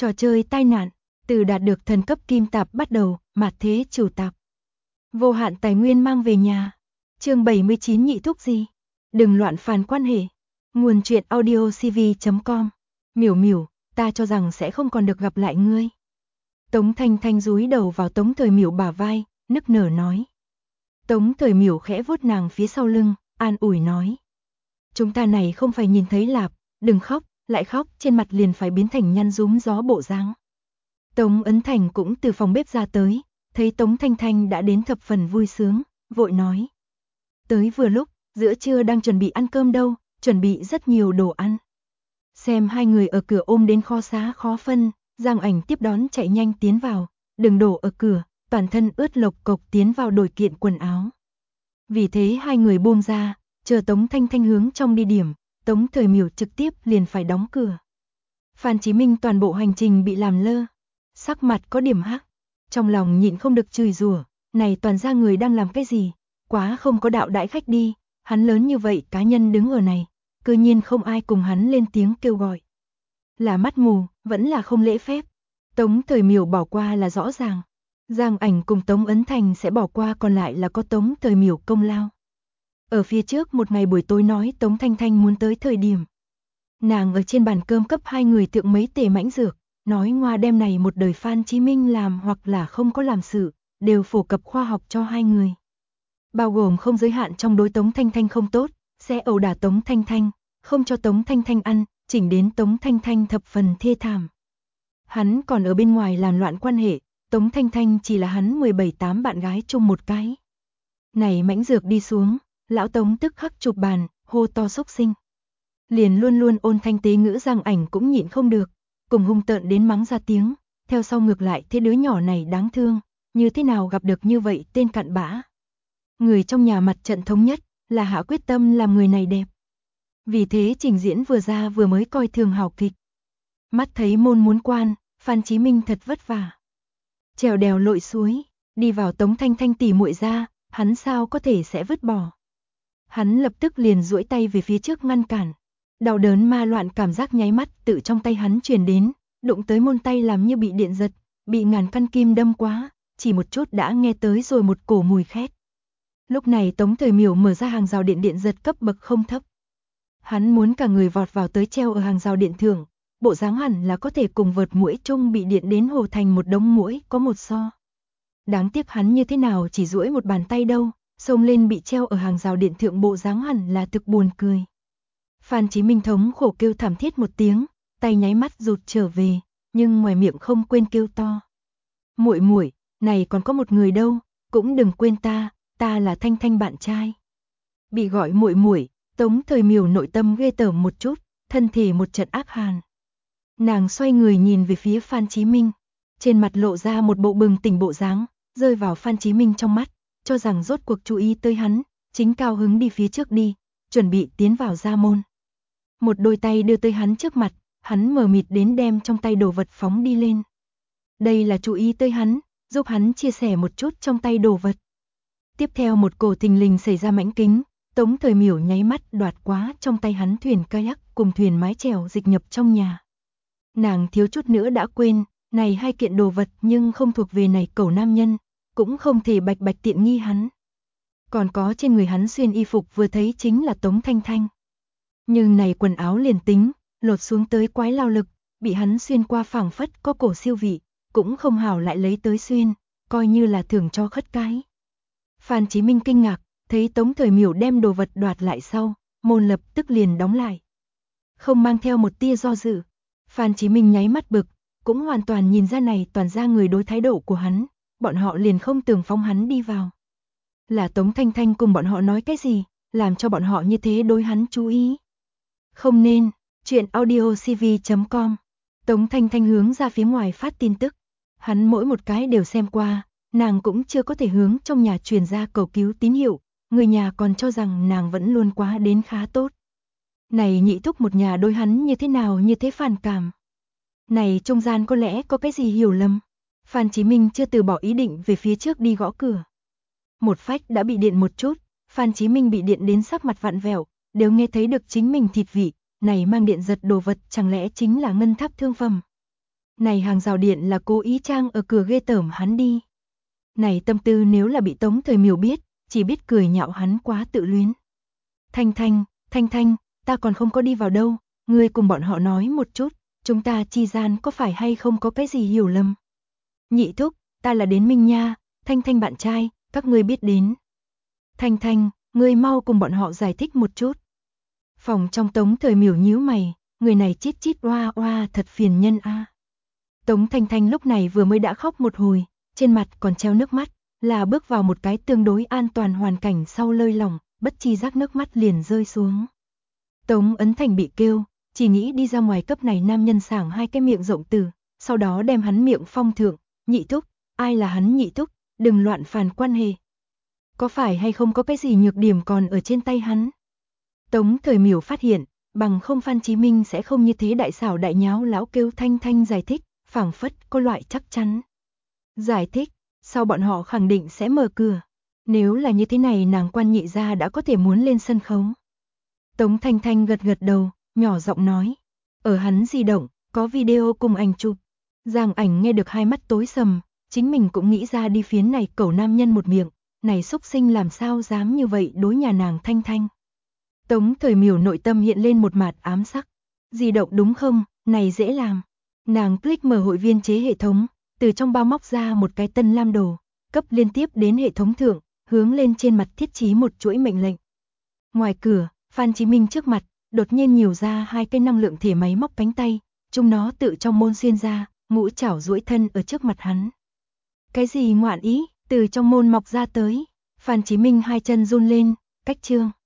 Trò chơi tai nạn, từ đạt được thần cấp kim tạp bắt đầu, mạt thế chủ tạp. Vô hạn tài nguyên mang về nhà. Chương 79 nhị thúc gì? Đừng loạn phàn quan hệ. Nguồn truyện audiocv.com. Miểu miểu, ta cho rằng sẽ không còn được gặp lại ngươi. Tống Thanh Thanh dúi đầu vào Tống Thời Miểu bả vai, nức nở nói. Tống Thời Miểu khẽ vuốt nàng phía sau lưng, an ủi nói. Chúng ta này không phải nhìn thấy lạp, đừng khóc, lại khóc trên mặt liền phải biến thành nhăn rúm gió bộ dáng. Tống Ấn Thành cũng từ phòng bếp ra tới, thấy Tống Thanh Thanh đã đến thập phần vui sướng, vội nói. Tới vừa lúc, giữa trưa đang chuẩn bị ăn cơm đâu, chuẩn bị rất nhiều đồ ăn. Xem hai người ở cửa ôm đến kho xá khó phân, Giang Ảnh tiếp đón chạy nhanh tiến vào, đừng đổ ở cửa, toàn thân ướt lộc cộc tiến vào đổi kiện quần áo. Vì thế hai người buông ra, chờ Tống Thanh Thanh hướng trong đi điểm, Tống Thời Miểu trực tiếp liền phải đóng cửa. Phan Chí Minh toàn bộ hành trình bị làm lơ, sắc mặt có điểm hắc, trong lòng nhịn không được chửi rủa, này toàn ra người đang làm cái gì, quá không có đạo đãi khách đi, hắn lớn như vậy cá nhân đứng ở này, cư nhiên không ai cùng hắn lên tiếng kêu gọi. Là mắt mù, vẫn là không lễ phép. Tống Thời Miểu bỏ qua là rõ ràng. Giang Ảnh cùng Tống Ấn Thành sẽ bỏ qua, còn lại là có Tống Thời Miểu công lao. Ở phía trước một ngày buổi tối nói Tống Thanh Thanh muốn tới thời điểm. Nàng ở trên bàn cơm cấp hai người thượng mấy tể mãnh dược, nói ngoa đem này một đời Phan Chí Minh làm hoặc là không có làm sự, đều phổ cập khoa học cho hai người. Bao gồm không giới hạn trong đối Tống Thanh Thanh không tốt, sẽ ẩu đả Tống Thanh Thanh, không cho Tống Thanh Thanh ăn, chỉnh đến Tống Thanh Thanh thập phần thê thảm. Hắn còn ở bên ngoài làm loạn quan hệ, Tống Thanh Thanh chỉ là hắn 17-8 bạn gái chung một cái. Này mãnh dược đi xuống, lão Tống tức khắc chụp bàn, hô to xúc sinh. Liền luôn luôn ôn thanh tế ngữ Giang Ảnh cũng nhịn không được, cùng hung tợn đến mắng ra tiếng, theo sau ngược lại thế đứa nhỏ này đáng thương, như thế nào gặp được như vậy tên cặn bã. Người trong nhà mặt trận thống nhất, là hạ quyết tâm làm người này đẹp. Vì thế trình diễn vừa ra vừa mới coi thường hào kịch. Mắt thấy môn muốn quan, Phan Chí Minh thật vất vả. Trèo đèo lội suối, đi vào Tống Thanh Thanh tỉ muội ra, hắn sao có thể sẽ vứt bỏ. Hắn lập tức liền duỗi tay về phía trước ngăn cản. Đau đớn ma loạn cảm giác nháy mắt tự trong tay hắn truyền đến, đụng tới môn tay làm như bị điện giật, bị ngàn căn kim đâm quá, chỉ một chút đã nghe tới rồi một cổ mùi khét. Lúc này Tống Thời Miểu mở ra hàng rào điện điện giật cấp bậc không thấp. Hắn muốn cả người vọt vào tới treo ở hàng rào điện thượng, bộ dáng hẳn là có thể cùng vợt muỗi chung bị điện đến hồ thành một đống muỗi có một so. Đáng tiếc hắn như thế nào chỉ duỗi một bàn tay đâu, xông lên bị treo ở hàng rào điện thượng bộ dáng hẳn là thực buồn cười. Phan Chí Minh thống khổ kêu thảm thiết một tiếng, tay nháy mắt rụt trở về, nhưng ngoài miệng không quên kêu to. Muội muội, này còn có một người đâu, cũng đừng quên ta, ta là Thanh Thanh bạn trai. Bị gọi muội muội, Tống Thời Miểu nội tâm ghê tởm một chút, thân thể một trận ác hàn. Nàng xoay người nhìn về phía Phan Chí Minh, trên mặt lộ ra một bộ bừng tỉnh bộ dáng, rơi vào Phan Chí Minh trong mắt, cho rằng rốt cuộc chú ý tới hắn, chính cao hứng đi phía trước đi, chuẩn bị tiến vào gia môn. Một đôi tay đưa tới hắn trước mặt, hắn mờ mịt đến đem trong tay đồ vật phóng đi lên. Đây là chú ý tới hắn, giúp hắn chia sẻ một chút trong tay đồ vật. Tiếp theo một cổ thình lình xảy ra mãnh kính, Tống Thời Miểu nháy mắt đoạt quá trong tay hắn thuyền kayak cùng thuyền mái chèo dịch nhập trong nhà. Nàng thiếu chút nữa đã quên, này hai kiện đồ vật nhưng không thuộc về này cẩu nam nhân, cũng không thể bạch bạch tiện nghi hắn. Còn có trên người hắn xuyên y phục vừa thấy chính là Tống Thanh Thanh. Nhưng này quần áo liền tính, lột xuống tới quái lao lực, bị hắn xuyên qua phảng phất có cổ siêu vị, cũng không hảo lại lấy tới xuyên, coi như là thưởng cho khất cái. Phan Chí Minh kinh ngạc, thấy Tống Thời Miểu đem đồ vật đoạt lại sau, môn lập tức liền đóng lại. Không mang theo một tia do dự, Phan Chí Minh nháy mắt bực, cũng hoàn toàn nhìn ra này toàn ra người đối thái độ của hắn, bọn họ liền không tưởng phóng hắn đi vào. Là Tống Thanh Thanh cùng bọn họ nói cái gì, làm cho bọn họ như thế đối hắn chú ý. Không nên, chuyện audiocv.com. Tống Thanh Thanh hướng ra phía ngoài phát tin tức, hắn mỗi một cái đều xem qua, nàng cũng chưa có thể hướng trong nhà truyền ra cầu cứu tín hiệu, người nhà còn cho rằng nàng vẫn luôn quá đến khá tốt. Này nhị thúc một nhà đối hắn như thế nào như thế phản cảm. Này trung gian có lẽ có cái gì hiểu lầm. Phan Chí Minh chưa từ bỏ ý định về phía trước đi gõ cửa. Một phách đã bị điện một chút, Phan Chí Minh bị điện đến sắc mặt vặn vẹo, đều nghe thấy được chính mình thịt vị, này mang điện giật đồ vật chẳng lẽ chính là ngân tháp thương phẩm. Này hàng rào điện là cố ý trang ở cửa ghê tởm hắn đi. Này tâm tư nếu là bị Tống Thời Miểu biết, chỉ biết cười nhạo hắn quá tự luyến. Thanh Thanh, ta còn không có đi vào đâu, ngươi cùng bọn họ nói một chút, chúng ta chi gian có phải hay không có cái gì hiểu lầm. Nhị thúc, ta là đến Minh Nha, Thanh Thanh bạn trai, các ngươi biết đến. Thanh, ngươi mau cùng bọn họ giải thích một chút. Phòng trong Tống Thời Miểu nhíu mày, người này chít chít oa oa thật phiền nhân a. Tống Thanh lúc này vừa mới đã khóc một hồi, trên mặt còn treo nước mắt, là bước vào một cái tương đối an toàn hoàn cảnh sau lơi lỏng, bất chi giác nước mắt liền rơi xuống. Tống Ấn Thành bị kêu, chỉ nghĩ đi ra ngoài cấp này nam nhân sảng hai cái miệng rộng từ, sau đó đem hắn miệng phong thượng, nhị thúc, ai là hắn nhị thúc, đừng loạn phàn quan hệ. Có phải hay không có cái gì nhược điểm còn ở trên tay hắn? Tống Thời Miểu phát hiện, bằng không Phan Chí Minh sẽ không như thế đại xảo đại nháo lão kêu Thanh giải thích, phảng phất có loại chắc chắn. Giải thích, sau bọn họ khẳng định sẽ mở cửa. Nếu là như thế này nàng quan nhị gia đã có thể muốn lên sân khấu. Tống Thanh gật đầu, nhỏ giọng nói. Ở hắn di động, có video cùng ảnh chụp. Giang Ảnh nghe được hai mắt tối sầm, chính mình cũng nghĩ ra đi phiến này cẩu nam nhân một miệng. Này xúc sinh làm sao dám như vậy đối nhà nàng Thanh. Tống Thời Miểu nội tâm hiện lên một mạt ám sắc. Di động đúng không, này dễ làm. Nàng click mở hội viên chế hệ thống, từ trong bao móc ra một cái tân lam đồ, cấp liên tiếp đến hệ thống thượng, hướng lên trên mặt thiết trí một chuỗi mệnh lệnh. Ngoài cửa, Phan Chí Minh trước mặt, đột nhiên nhiều ra hai cái năng lượng thể máy móc cánh tay, chúng nó tự trong môn xuyên ra, ngũ chảo duỗi thân ở trước mặt hắn. Cái gì ngoạn ý, từ trong môn mọc ra tới, Phan Chí Minh hai chân run lên, cách chương.